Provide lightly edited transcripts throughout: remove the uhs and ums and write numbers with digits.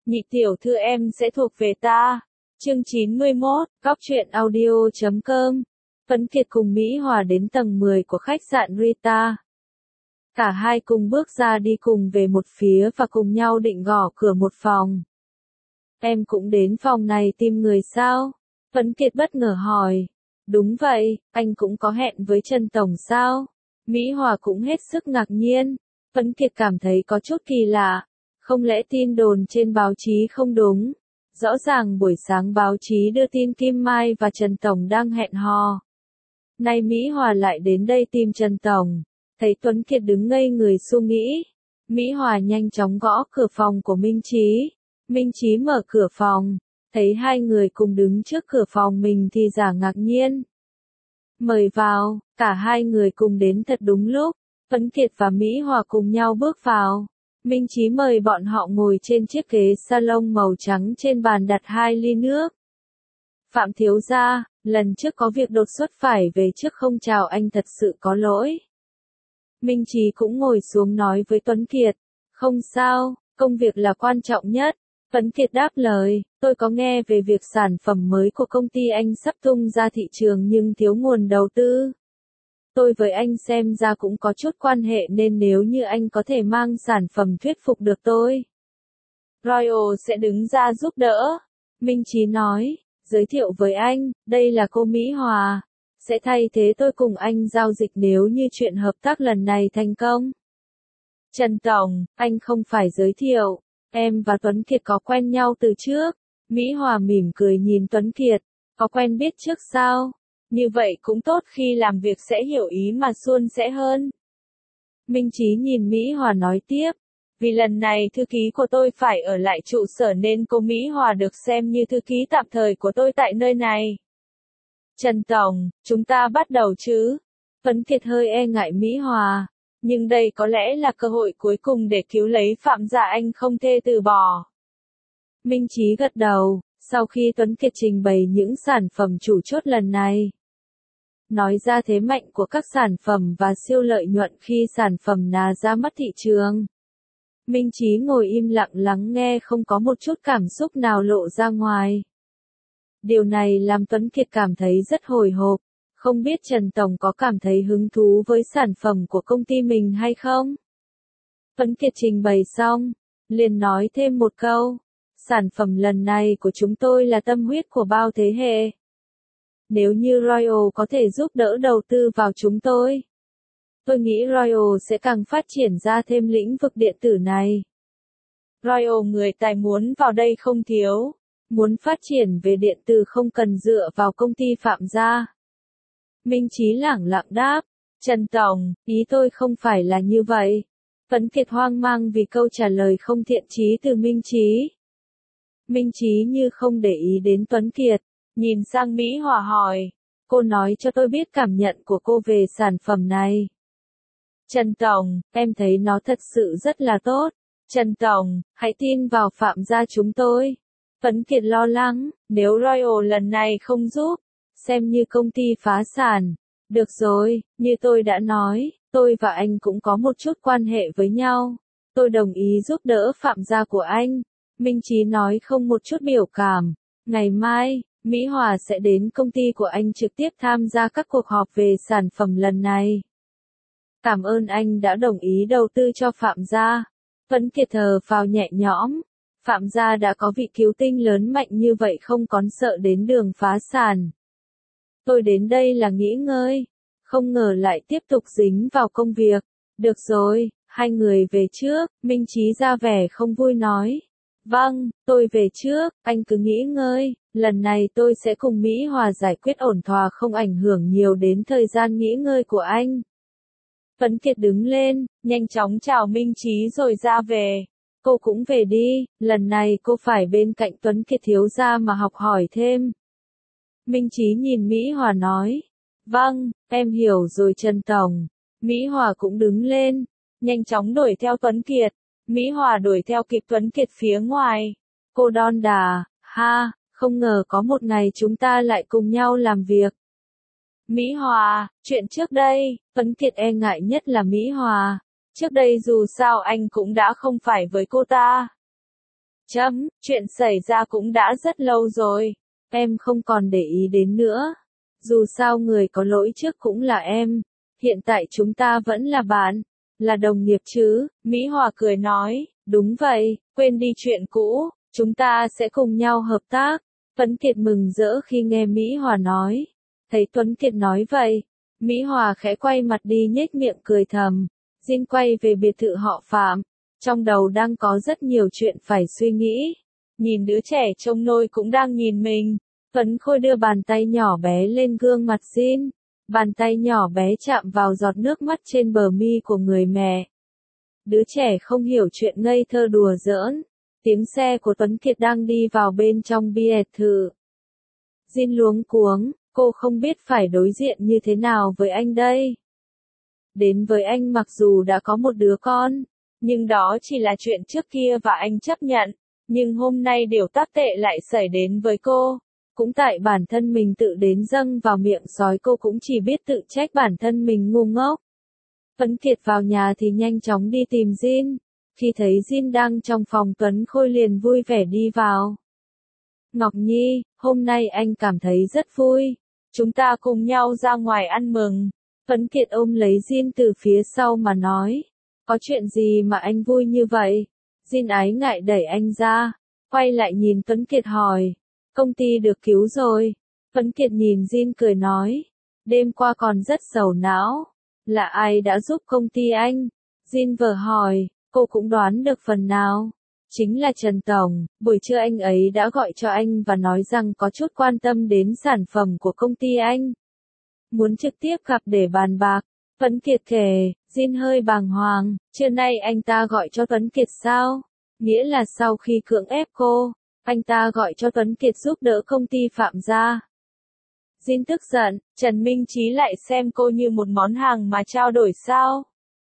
Nhị tiểu thư em sẽ thuộc về ta. Chương 91, Cóc truyện audio.com. Tuấn Kiệt cùng Mỹ Hòa đến tầng 10 của khách sạn Rita. Cả hai cùng bước ra đi cùng về một phía và cùng nhau định gõ cửa một phòng. Em cũng đến phòng này tìm người sao? Tuấn Kiệt bất ngờ hỏi. Đúng vậy, anh cũng có hẹn với Trần Tổng sao? Mỹ Hòa cũng hết sức ngạc nhiên. Tuấn Kiệt cảm thấy có chút kỳ lạ. Không lẽ tin đồn trên báo chí không đúng? Rõ ràng buổi sáng báo chí đưa tin Kim Mai và Trần Tổng đang hẹn hò. Nay Mỹ Hòa lại đến đây tìm Trần Tổng. Thấy Tuấn Kiệt đứng ngây người suy nghĩ. Mỹ Hòa nhanh chóng gõ cửa phòng của Minh Chí. Minh Chí mở cửa phòng. Thấy hai người cùng đứng trước cửa phòng mình thì giả ngạc nhiên. Mời vào, cả hai người cùng đến thật đúng lúc. Tuấn Kiệt và Mỹ Hòa cùng nhau bước vào. Minh Chí mời bọn họ ngồi trên chiếc ghế salon màu trắng, trên bàn đặt 2 ly nước. Phạm thiếu gia, lần trước có việc đột xuất phải về trước không chào anh, thật sự có lỗi. Minh Chí cũng ngồi xuống nói với Tuấn Kiệt. Không sao, công việc là quan trọng nhất. Tuấn Kiệt đáp lời, tôi có nghe về việc sản phẩm mới của công ty anh sắp tung ra thị trường nhưng thiếu nguồn đầu tư. Tôi với anh xem ra cũng có chút quan hệ nên nếu như anh có thể mang sản phẩm thuyết phục được tôi, Royal sẽ đứng ra giúp đỡ. Minh Chí nói, giới thiệu với anh, đây là cô Mỹ Hòa, sẽ thay thế tôi cùng anh giao dịch nếu như chuyện hợp tác lần này thành công. Trần Tổng, anh không phải giới thiệu, em và Tuấn Kiệt có quen nhau từ trước. Mỹ Hòa mỉm cười nhìn Tuấn Kiệt, có quen biết trước sao? Như vậy cũng tốt, khi làm việc sẽ hiểu ý mà suôn sẻ hơn. Minh Chí nhìn Mỹ Hòa nói tiếp, vì lần này thư ký của tôi phải ở lại trụ sở nên cô Mỹ Hòa được xem như thư ký tạm thời của tôi tại nơi này. Trần Tổng, chúng ta bắt đầu chứ? Tuấn Kiệt hơi e ngại Mỹ Hòa, nhưng đây có lẽ là cơ hội cuối cùng để cứu lấy Phạm gia, anh không thể từ bỏ. Minh Chí gật đầu, sau khi Tuấn Kiệt trình bày những sản phẩm chủ chốt lần này, nói ra thế mạnh của các sản phẩm và siêu lợi nhuận khi sản phẩm ra mắt thị trường. Minh Chí ngồi im lặng lắng nghe, không có một chút cảm xúc nào lộ ra ngoài. Điều này làm Tuấn Kiệt cảm thấy rất hồi hộp, không biết Trần Tổng có cảm thấy hứng thú với sản phẩm của công ty mình hay không? Tuấn Kiệt trình bày xong, liền nói thêm một câu, sản phẩm lần này của chúng tôi là tâm huyết của bao thế hệ. Nếu như Royal có thể giúp đỡ đầu tư vào chúng tôi nghĩ Royal sẽ càng phát triển ra thêm lĩnh vực điện tử này. Royal người tài muốn vào đây không thiếu, muốn phát triển về điện tử không cần dựa vào công ty Phạm gia. Minh Chí lẳng lặng đáp, Trần Tổng, ý tôi không phải là như vậy. Tuấn Kiệt hoang mang vì câu trả lời không thiện chí từ Minh Chí. Minh Chí như không để ý đến Tuấn Kiệt, nhìn sang Mỹ Hòa hỏi, cô nói cho tôi biết cảm nhận của cô về sản phẩm này. Trần Tổng, em thấy nó thật sự rất là tốt. Trần Tổng, hãy tin vào Phạm gia chúng tôi. Tuấn Kiệt lo lắng, nếu Royal lần này không giúp, xem như công ty phá sản. Được rồi, như tôi đã nói, tôi và anh cũng có một chút quan hệ với nhau. Tôi đồng ý giúp đỡ Phạm gia của anh. Minh Chí nói không một chút biểu cảm. Ngày mai, Mỹ Hòa sẽ đến công ty của anh trực tiếp tham gia các cuộc họp về sản phẩm lần này. Cảm ơn anh đã đồng ý đầu tư cho Phạm gia. Tuấn Kiệt thở phào nhẹ nhõm. Phạm gia đã có vị cứu tinh lớn mạnh như vậy, không còn sợ đến đường phá sản. Tôi đến đây là nghỉ ngơi, không ngờ lại tiếp tục dính vào công việc. Được rồi, hai người về trước. Minh Chí ra vẻ không vui nói. Vâng, tôi về trước, anh cứ nghỉ ngơi, lần này tôi sẽ cùng Mỹ Hòa giải quyết ổn thỏa, không ảnh hưởng nhiều đến thời gian nghỉ ngơi của anh. Tuấn Kiệt đứng lên, nhanh chóng chào Minh Chí rồi ra về. Cô cũng về đi, lần này cô phải bên cạnh Tuấn Kiệt thiếu gia mà học hỏi thêm. Minh Chí nhìn Mỹ Hòa nói. Vâng, em hiểu rồi Trần Tổng. Mỹ Hòa cũng đứng lên, nhanh chóng đuổi theo Tuấn Kiệt. Mỹ Hòa đuổi theo kịp Tuấn Kiệt phía ngoài. Cô đon đà, ha, không ngờ có một ngày chúng ta lại cùng nhau làm việc. Mỹ Hòa, chuyện trước đây, Tuấn Kiệt e ngại nhất là Mỹ Hòa. Trước đây dù sao anh cũng đã không phải với cô ta. Chuyện xảy ra cũng đã rất lâu rồi. Em không còn để ý đến nữa. Dù sao người có lỗi trước cũng là em. Hiện tại chúng ta vẫn là bạn, là đồng nghiệp chứ. Mỹ Hòa cười nói, đúng vậy, quên đi chuyện cũ, chúng ta sẽ cùng nhau hợp tác. Tuấn Kiệt mừng rỡ khi nghe Mỹ Hòa nói. Thấy Tuấn Kiệt nói vậy, Mỹ Hòa khẽ quay mặt đi nhếch miệng cười thầm. Jin quay về biệt thự họ Phạm. Trong đầu đang có rất nhiều chuyện phải suy nghĩ. Nhìn đứa trẻ trông nôi cũng đang nhìn mình. Tuấn Khôi đưa bàn tay nhỏ bé lên gương mặt Jin. Bàn tay nhỏ bé chạm vào giọt nước mắt trên bờ mi của người mẹ. Đứa trẻ không hiểu chuyện ngây thơ đùa giỡn. Tiếng xe của Tuấn Kiệt đang đi vào bên trong biệt thự. Jin luống cuống, cô không biết phải đối diện như thế nào với anh đây. Đến với anh mặc dù đã có một đứa con, nhưng đó chỉ là chuyện trước kia và anh chấp nhận. Nhưng hôm nay điều tác tệ lại xảy đến với cô. Cũng tại bản thân mình tự đến dâng vào miệng sói, cô cũng chỉ biết tự trách bản thân mình ngu ngốc. Tuấn Kiệt vào nhà thì nhanh chóng đi tìm Jin. Khi thấy Jin đang trong phòng, Tuấn Khôi liền vui vẻ đi vào. Ngọc Nhi, hôm nay anh cảm thấy rất vui. Chúng ta cùng nhau ra ngoài ăn mừng. Tuấn Kiệt ôm lấy Jin từ phía sau mà nói. Có chuyện gì mà anh vui như vậy? Jin ái ngại đẩy anh ra. Quay lại nhìn Tuấn Kiệt hỏi. Công ty được cứu rồi. Tuấn Kiệt nhìn Jin cười nói. Đêm qua còn rất sầu não. Là ai đã giúp công ty anh? Jin vờ hỏi. Cô cũng đoán được phần nào. Chính là Trần Tổng. Buổi trưa anh ấy đã gọi cho anh và nói rằng có chút quan tâm đến sản phẩm của công ty anh. Muốn trực tiếp gặp để bàn bạc. Tuấn Kiệt kể. Jin hơi bàng hoàng. Trưa nay anh ta gọi cho Tuấn Kiệt sao? Nghĩa là sau khi cưỡng ép cô, anh ta gọi cho Tuấn Kiệt giúp đỡ công ty Phạm gia. Jin tức giận, Trần Minh Chí lại xem cô như một món hàng mà trao đổi sao?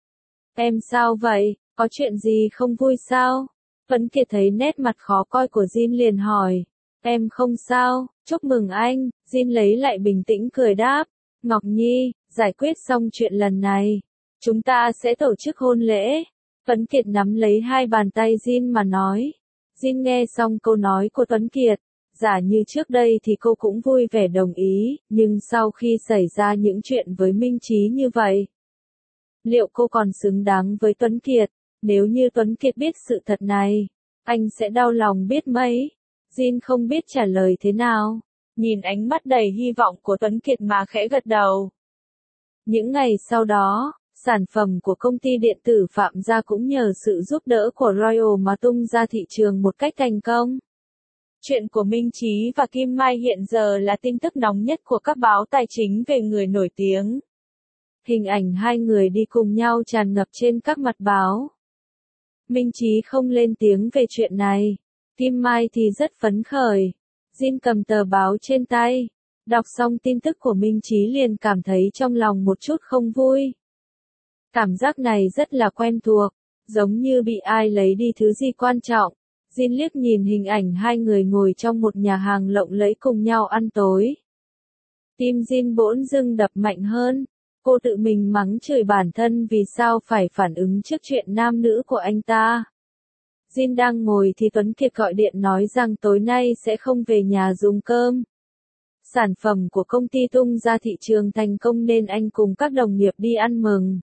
Em sao vậy, có chuyện gì không vui sao? Tuấn Kiệt thấy nét mặt khó coi của Jin liền hỏi. Em không sao, chúc mừng anh. Jin lấy lại bình tĩnh cười đáp. Ngọc Nhi, giải quyết xong chuyện lần này, chúng ta sẽ tổ chức hôn lễ. Tuấn Kiệt nắm lấy hai bàn tay Jin mà nói. Jin nghe xong câu nói của Tuấn Kiệt, giả như trước đây thì cô cũng vui vẻ đồng ý, nhưng sau khi xảy ra những chuyện với Minh Chí như vậy, liệu cô còn xứng đáng với Tuấn Kiệt? Nếu như Tuấn Kiệt biết sự thật này, anh sẽ đau lòng biết mấy. Jin không biết trả lời thế nào, nhìn ánh mắt đầy hy vọng của Tuấn Kiệt mà khẽ gật đầu. Những ngày sau đó, sản phẩm của công ty điện tử Phạm gia cũng nhờ sự giúp đỡ của Royal mà tung ra thị trường một cách thành công. Chuyện của Minh Chí và Kim Mai hiện giờ là tin tức nóng nhất của các báo tài chính về người nổi tiếng. Hình ảnh hai người đi cùng nhau tràn ngập trên các mặt báo. Minh Chí không lên tiếng về chuyện này. Kim Mai thì rất phấn khởi. Jin cầm tờ báo trên tay. Đọc xong tin tức của Minh Chí liền cảm thấy trong lòng một chút không vui. Cảm giác này rất là quen thuộc, giống như bị ai lấy đi thứ gì quan trọng. Jin liếc nhìn hình ảnh hai người ngồi trong một nhà hàng lộng lẫy cùng nhau ăn tối. Tim Jin bỗng dưng đập mạnh hơn. Cô tự mình mắng chửi bản thân vì sao phải phản ứng trước chuyện nam nữ của anh ta. Jin đang ngồi thì Tuấn Kiệt gọi điện nói rằng tối nay sẽ không về nhà dùng cơm. Sản phẩm của công ty tung ra thị trường thành công nên anh cùng các đồng nghiệp đi ăn mừng.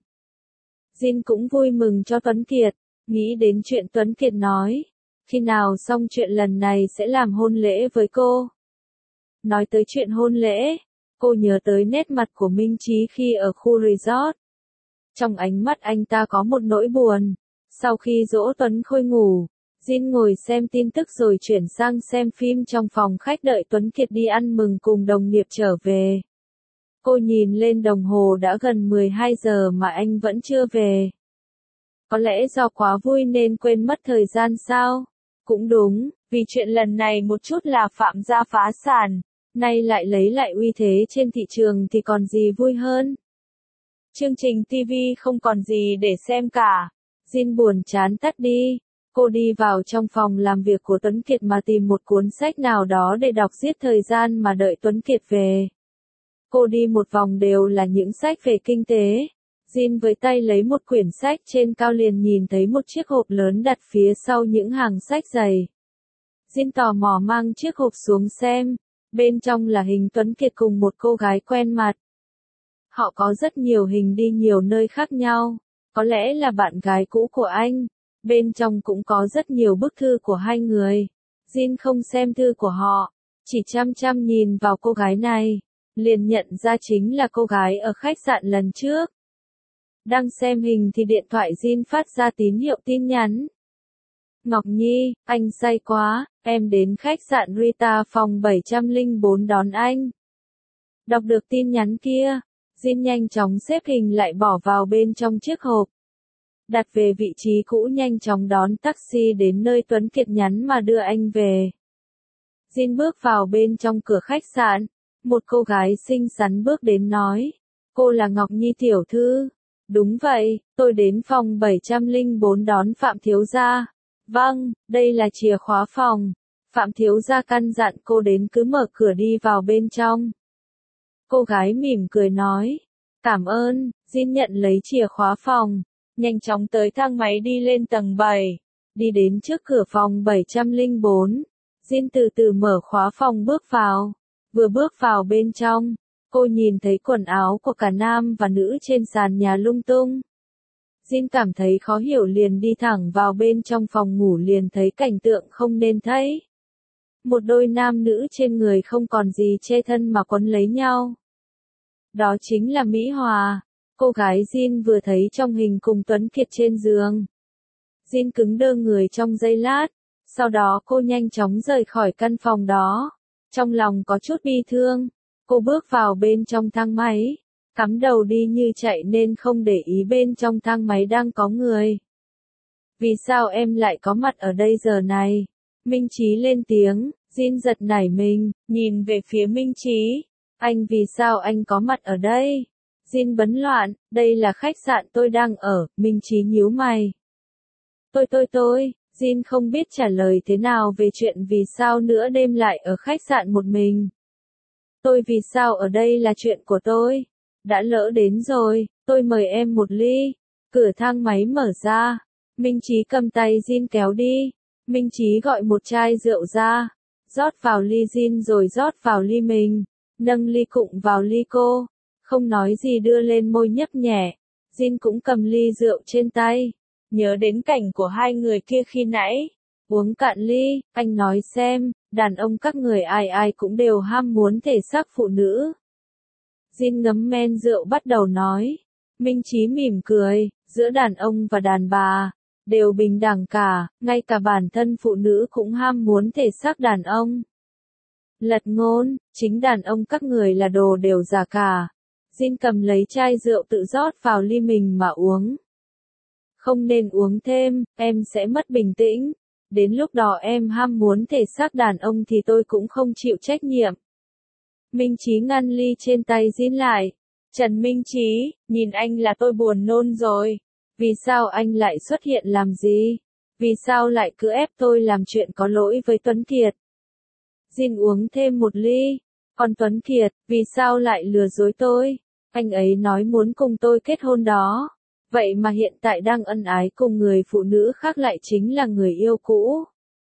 Jin cũng vui mừng cho Tuấn Kiệt, nghĩ đến chuyện Tuấn Kiệt nói. Khi nào xong chuyện lần này sẽ làm hôn lễ với cô. Nói tới chuyện hôn lễ, cô nhớ tới nét mặt của Minh Chí khi ở khu resort. Trong ánh mắt anh ta có một nỗi buồn. Sau khi dỗ Tuấn Khôi ngủ, Jin ngồi xem tin tức rồi chuyển sang xem phim trong phòng khách đợi Tuấn Kiệt đi ăn mừng cùng đồng nghiệp trở về. Cô nhìn lên đồng hồ đã gần 12 giờ mà anh vẫn chưa về. Có lẽ do quá vui nên quên mất thời gian sao? Cũng đúng, vì chuyện lần này một chút là Phạm gia phá sản, nay lại lấy lại uy thế trên thị trường thì còn gì vui hơn. Chương trình TV không còn gì để xem cả. Jin buồn chán tắt đi. Cô đi vào trong phòng làm việc của Tuấn Kiệt mà tìm một cuốn sách nào đó để đọc giết thời gian mà đợi Tuấn Kiệt về. Cô đi một vòng đều là những sách về kinh tế. Jin với tay lấy một quyển sách trên cao liền nhìn thấy một chiếc hộp lớn đặt phía sau những hàng sách dày. Jin tò mò mang chiếc hộp xuống xem, bên trong là hình Tuấn Kiệt cùng một cô gái quen mặt. Họ có rất nhiều hình đi nhiều nơi khác nhau, có lẽ là bạn gái cũ của anh, bên trong cũng có rất nhiều bức thư của hai người. Jin không xem thư của họ, chỉ chăm chăm nhìn vào cô gái này, liền nhận ra chính là cô gái ở khách sạn lần trước. Đang xem hình thì điện thoại Jin phát ra tín hiệu tin nhắn. Ngọc Nhi, anh say quá, em đến khách sạn Rita phòng 704 đón anh. Đọc được tin nhắn kia, Jin nhanh chóng xếp hình lại bỏ vào bên trong chiếc hộp. Đặt về vị trí cũ nhanh chóng đón taxi đến nơi Tuấn Kiệt nhắn mà đưa anh về. Jin bước vào bên trong cửa khách sạn, một cô gái xinh xắn bước đến nói, cô là Ngọc Nhi tiểu thư. Đúng vậy, tôi đến phòng 704 đón Phạm thiếu gia. Vâng, đây là chìa khóa phòng. Phạm thiếu gia căn dặn cô đến cứ mở cửa đi vào bên trong. Cô gái mỉm cười nói, cảm ơn. Jin nhận lấy chìa khóa phòng, nhanh chóng tới thang máy đi lên tầng 7, đi đến trước cửa phòng 704. Jin từ từ mở khóa phòng bước vào. Vừa bước vào bên trong, cô nhìn thấy quần áo của cả nam và nữ trên sàn nhà lung tung. Jin cảm thấy khó hiểu liền đi thẳng vào bên trong phòng ngủ liền thấy cảnh tượng không nên thấy. Một đôi nam nữ trên người không còn gì che thân mà quấn lấy nhau. Đó chính là Mỹ Hòa, cô gái Jin vừa thấy trong hình cùng Tuấn Kiệt trên giường. Jin cứng đơ người trong giây lát, sau đó cô nhanh chóng rời khỏi căn phòng đó. Trong lòng có chút bi thương, cô bước vào bên trong thang máy, cắm đầu đi như chạy nên không để ý bên trong thang máy đang có người. Vì sao em lại có mặt ở đây giờ này? Minh Chí lên tiếng. Jin giật nảy mình, nhìn về phía Minh Chí. Anh vì sao anh có mặt ở đây? Jin bấn loạn, đây là khách sạn tôi đang ở. Minh Chí nhíu mày. Tôi, Jin không biết trả lời thế nào về chuyện vì sao nửa đêm lại ở khách sạn một mình. Tôi vì sao ở đây là chuyện của tôi. Đã lỡ đến rồi, tôi mời em một ly. Cửa thang máy mở ra. Minh Chí cầm tay Jin kéo đi. Minh Chí gọi một chai rượu ra, rót vào ly Jin rồi rót vào ly mình, nâng ly cụng vào ly cô, không nói gì đưa lên môi nhấp nhẹ. Jin cũng cầm ly rượu trên tay, nhớ đến cảnh của hai người kia khi nãy. Uống cạn ly, anh nói xem, đàn ông các người ai ai cũng đều ham muốn thể xác phụ nữ. Jin ngấm men rượu bắt đầu nói. Minh Chí mỉm cười, giữa đàn ông và đàn bà đều bình đẳng cả, ngay cả bản thân phụ nữ cũng ham muốn thể xác đàn ông. Lật ngôn, chính đàn ông các người là đồ đều giả cả. Jin cầm lấy chai rượu tự rót vào ly mình mà uống. Không nên uống thêm, em sẽ mất bình tĩnh. Đến lúc đó em ham muốn thể xác đàn ông thì tôi cũng không chịu trách nhiệm. Minh Chí ngăn ly trên tay Jin lại. Trần Minh Chí, nhìn anh là tôi buồn nôn rồi. Vì sao anh lại xuất hiện làm gì? Vì sao lại cứ ép tôi làm chuyện có lỗi với Tuấn Kiệt? Jin uống thêm một ly. Còn Tuấn Kiệt, vì sao lại lừa dối tôi? Anh ấy nói muốn cùng tôi kết hôn đó. Vậy mà hiện tại đang ân ái cùng người phụ nữ khác lại chính là người yêu cũ.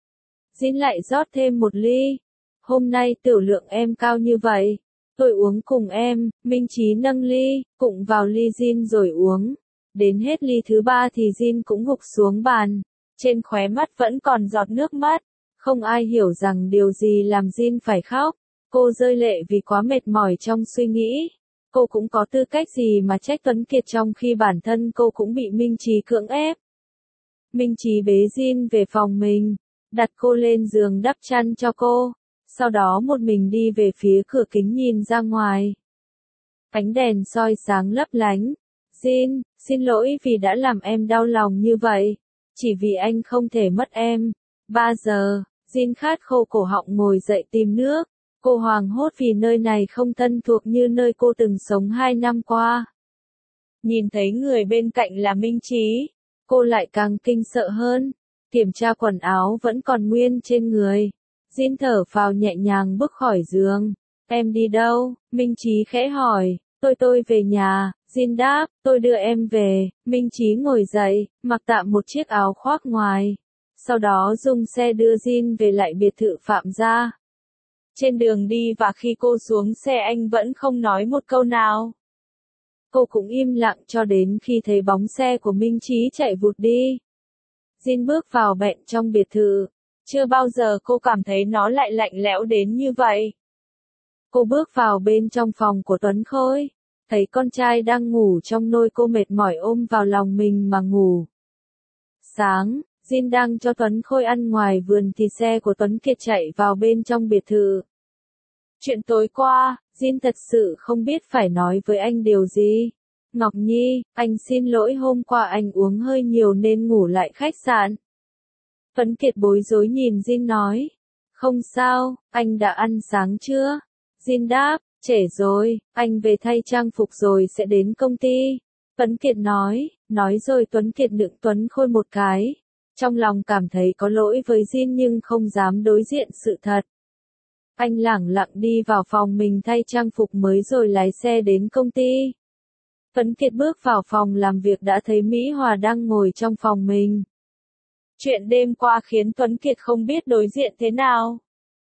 Jin lại rót thêm một ly. Hôm nay tiểu lượng em cao như vậy. Tôi uống cùng em. Minh Chí nâng ly, cụng vào ly Jin rồi uống. Đến hết ly thứ 3 thì Jin cũng gục xuống bàn. Trên khóe mắt vẫn còn giọt nước mắt. Không ai hiểu rằng điều gì làm Jin phải khóc. Cô rơi lệ vì quá mệt mỏi trong suy nghĩ. Cô cũng có tư cách gì mà trách Tuấn Kiệt trong khi bản thân cô cũng bị Minh Chí cưỡng ép. Minh Chí bế Jin về phòng mình, đặt cô lên giường đắp chăn cho cô. Sau đó một mình đi về phía cửa kính nhìn ra ngoài. Ánh đèn soi sáng lấp lánh. Jin, xin lỗi vì đã làm em đau lòng như vậy. Chỉ vì anh không thể mất em. 3 giờ, Jin khát khô cổ họng ngồi dậy tìm nước. Cô hoảng hốt vì nơi này không thân thuộc như nơi cô từng sống 2 năm qua. Nhìn thấy người bên cạnh là Minh Chí, cô lại càng kinh sợ hơn. Kiểm tra quần áo vẫn còn nguyên trên người. Jin thở phào nhẹ nhàng bước khỏi giường. Em đi đâu? Minh Chí khẽ hỏi. Tôi về nhà. Jin đáp, tôi đưa em về. Minh Chí ngồi dậy, mặc tạm một chiếc áo khoác ngoài. sau đó dùng xe đưa Jin về lại biệt thự Phạm gia. Trên đường đi và khi cô xuống xe anh vẫn không nói một câu nào. Cô cũng im lặng cho đến khi thấy bóng xe của Minh Chí chạy vụt đi. Jin bước vào bẹn trong biệt thự. Chưa bao giờ cô cảm thấy nó lại lạnh lẽo đến như vậy. Cô bước vào bên trong phòng của Tuấn Khôi. Thấy con trai đang ngủ trong nôi, cô mệt mỏi ôm vào lòng mình mà ngủ. Sáng, Jin đang cho Tuấn Khôi ăn ngoài vườn thì xe của Tuấn Kiệt chạy vào bên trong biệt thự. Chuyện tối qua, Jin thật sự không biết phải nói với anh điều gì. Ngọc Nhi, anh xin lỗi hôm qua anh uống hơi nhiều nên ngủ lại khách sạn. Tuấn Kiệt bối rối nhìn Jin nói. Không sao, anh đã ăn sáng chưa? Jin đáp, trễ rồi, anh về thay trang phục rồi sẽ đến công ty. Tuấn Kiệt nói rồi Tuấn Kiệt nựng Tuấn Khôi một cái. Trong lòng cảm thấy có lỗi với Jin nhưng không dám đối diện sự thật. Anh lẳng lặng đi vào phòng mình thay trang phục mới rồi lái xe đến công ty. Tuấn Kiệt bước vào phòng làm việc đã thấy Mỹ Hòa đang ngồi trong phòng mình. Chuyện đêm qua khiến Tuấn Kiệt không biết đối diện thế nào.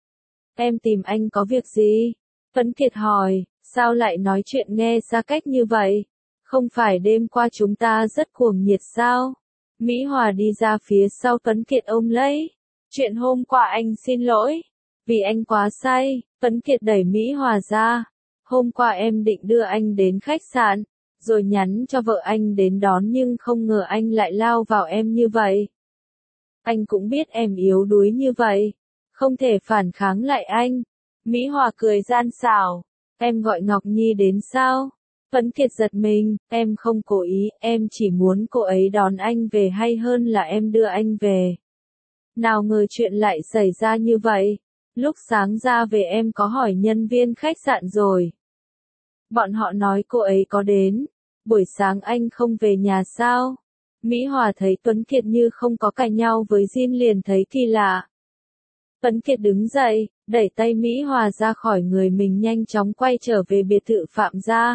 Em tìm anh có việc gì? Tuấn Kiệt hỏi, sao lại nói chuyện nghe xa cách như vậy? Không phải đêm qua chúng ta rất cuồng nhiệt sao? Mỹ Hòa đi ra phía sau Tuấn Kiệt ôm lấy. Chuyện hôm qua anh xin lỗi. Vì anh quá say, Tuấn Kiệt đẩy Mỹ Hòa ra. Hôm qua em định đưa anh đến khách sạn, rồi nhắn cho vợ anh đến đón nhưng không ngờ anh lại lao vào em như vậy. Anh cũng biết em yếu đuối như vậy, không thể phản kháng lại anh. Mỹ Hòa cười gian xảo, em gọi Ngọc Nhi đến sao? Tuấn Kiệt giật mình, em không cố ý, em chỉ muốn cô ấy đón anh về hay hơn là em đưa anh về. Nào ngờ chuyện lại xảy ra như vậy. Lúc sáng ra về em có hỏi nhân viên khách sạn rồi. Bọn họ nói cô ấy có đến. Buổi sáng anh không về nhà sao? Mỹ Hòa thấy Tuấn Kiệt như không có cãi nhau với Jin liền thấy kỳ lạ. Tuấn Kiệt đứng dậy, đẩy tay Mỹ Hòa ra khỏi người mình nhanh chóng quay trở về biệt thự Phạm gia.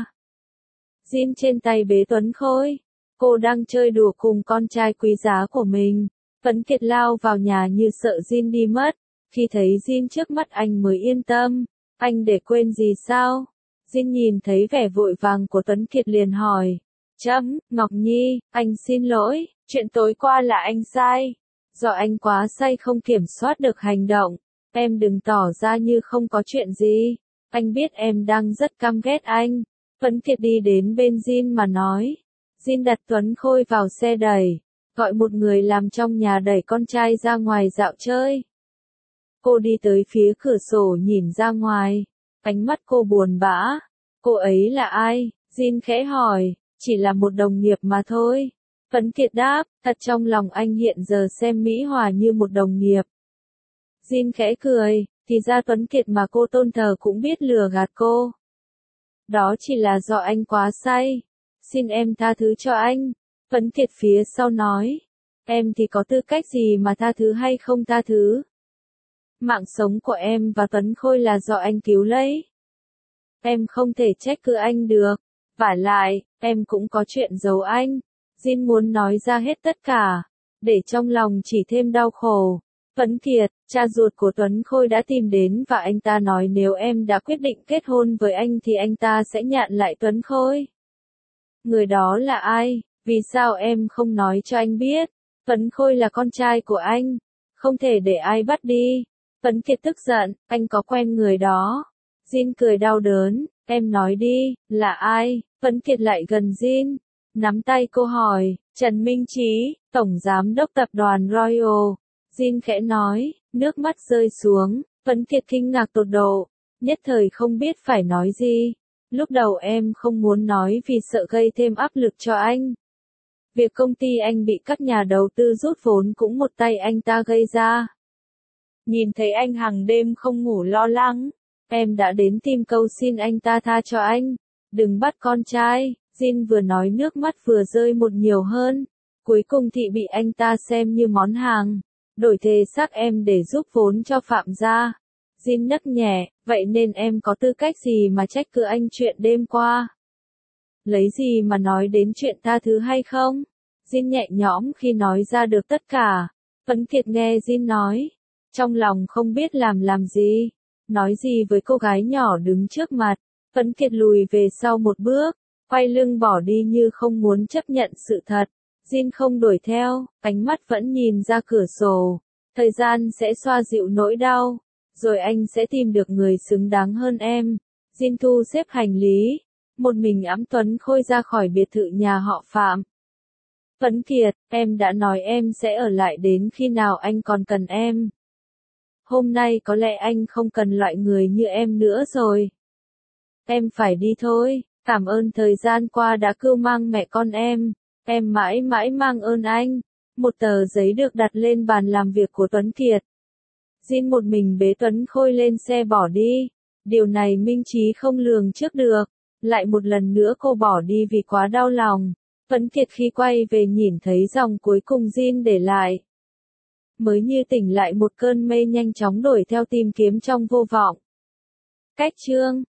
Jin trên tay bế Tuấn Khôi. Cô đang chơi đùa cùng con trai quý giá của mình. Tuấn Kiệt lao vào nhà như sợ Jin đi mất. Khi thấy Jin trước mắt anh mới yên tâm. Anh để quên gì sao? Jin nhìn thấy vẻ vội vàng của Tuấn Kiệt liền hỏi. Ngọc Nhi, anh xin lỗi, chuyện tối qua là anh sai. Do anh quá say không kiểm soát được hành động. Em đừng tỏ ra như không có chuyện gì. Anh biết em đang rất căm ghét anh. Tuấn Kiệt đi đến bên Jin mà nói. Jin đặt Tuấn Khôi vào xe đẩy. Gọi một người làm trong nhà đẩy con trai ra ngoài dạo chơi. Cô đi tới phía cửa sổ nhìn ra ngoài. Ánh mắt cô buồn bã. Cô ấy là ai? Jin khẽ hỏi. Chỉ là một đồng nghiệp mà thôi. Tuấn Kiệt đáp, thật trong lòng anh hiện giờ xem Mỹ Hòa như một đồng nghiệp. Jin khẽ cười, thì ra Tuấn Kiệt mà cô tôn thờ cũng biết lừa gạt cô. Đó chỉ là do anh quá say. Xin em tha thứ cho anh. Tuấn Kiệt phía sau nói. Em thì có tư cách gì mà tha thứ hay không tha thứ? Mạng sống của em và Tuấn Khôi là do anh cứu lấy. Em không thể trách cứ anh được. Vả lại, em cũng có chuyện giấu anh. Jin muốn nói ra hết tất cả, để trong lòng chỉ thêm đau khổ. Tuấn Kiệt, cha ruột của Tuấn Khôi đã tìm đến và anh ta nói nếu em đã quyết định kết hôn với anh thì anh ta sẽ nhận lại Tuấn Khôi. Người đó là ai? Vì sao em không nói cho anh biết? Tuấn Khôi là con trai của anh. Không thể để ai bắt đi. Tuấn Kiệt tức giận, anh có quen người đó. Jin cười đau đớn, em nói đi, là ai? Tuấn Kiệt lại gần Jin. Nắm tay cô hỏi, Trần Minh Chí, Tổng Giám đốc Tập đoàn Royal. Jin khẽ nói, nước mắt rơi xuống, Tuấn Kiệt kinh ngạc tột độ, nhất thời không biết phải nói gì. Lúc đầu em không muốn nói vì sợ gây thêm áp lực cho anh. Việc công ty anh bị các nhà đầu tư rút vốn cũng một tay anh ta gây ra. Nhìn thấy anh hàng đêm không ngủ lo lắng, em đã đến tìm cầu xin anh ta tha cho anh. Đừng bắt con trai. Jin vừa nói nước mắt vừa rơi một nhiều hơn. Cuối cùng thì bị anh ta xem như món hàng. Đổi thể xác em để giúp vốn cho Phạm gia. Jin nấc nhẹ, vậy nên em có tư cách gì mà trách cứ anh chuyện đêm qua? Lấy gì mà nói đến chuyện tha thứ hay không? Jin nhẹ nhõm khi nói ra được tất cả. Tuấn Kiệt nghe Jin nói, trong lòng không biết làm gì, nói gì với cô gái nhỏ đứng trước mặt. Tuấn Kiệt lùi về sau một bước, quay lưng bỏ đi như không muốn chấp nhận sự thật. Jin không đuổi theo, ánh mắt vẫn nhìn ra cửa sổ. Thời gian sẽ xoa dịu nỗi đau, rồi anh sẽ tìm được người xứng đáng hơn em. Jin thu xếp hành lý, một mình ẵm Tuấn Khôi ra khỏi biệt thự nhà họ Phạm. Tuấn Kiệt, em đã nói em sẽ ở lại đến khi nào anh còn cần em. Hôm nay có lẽ anh không cần loại người như em nữa rồi. Em phải đi thôi, cảm ơn thời gian qua đã cưu mang mẹ con em mãi mãi mang ơn anh. Một tờ giấy được đặt lên bàn làm việc của Tuấn Kiệt. Jin một mình bế Tuấn Khôi lên xe bỏ đi. Điều này Minh Trí không lường trước được. Lại một lần nữa cô bỏ đi vì quá đau lòng. Tuấn Kiệt khi quay về nhìn thấy dòng cuối cùng Jin để lại. Mới như tỉnh lại một cơn mê nhanh chóng đuổi theo tìm kiếm trong vô vọng. Cách chương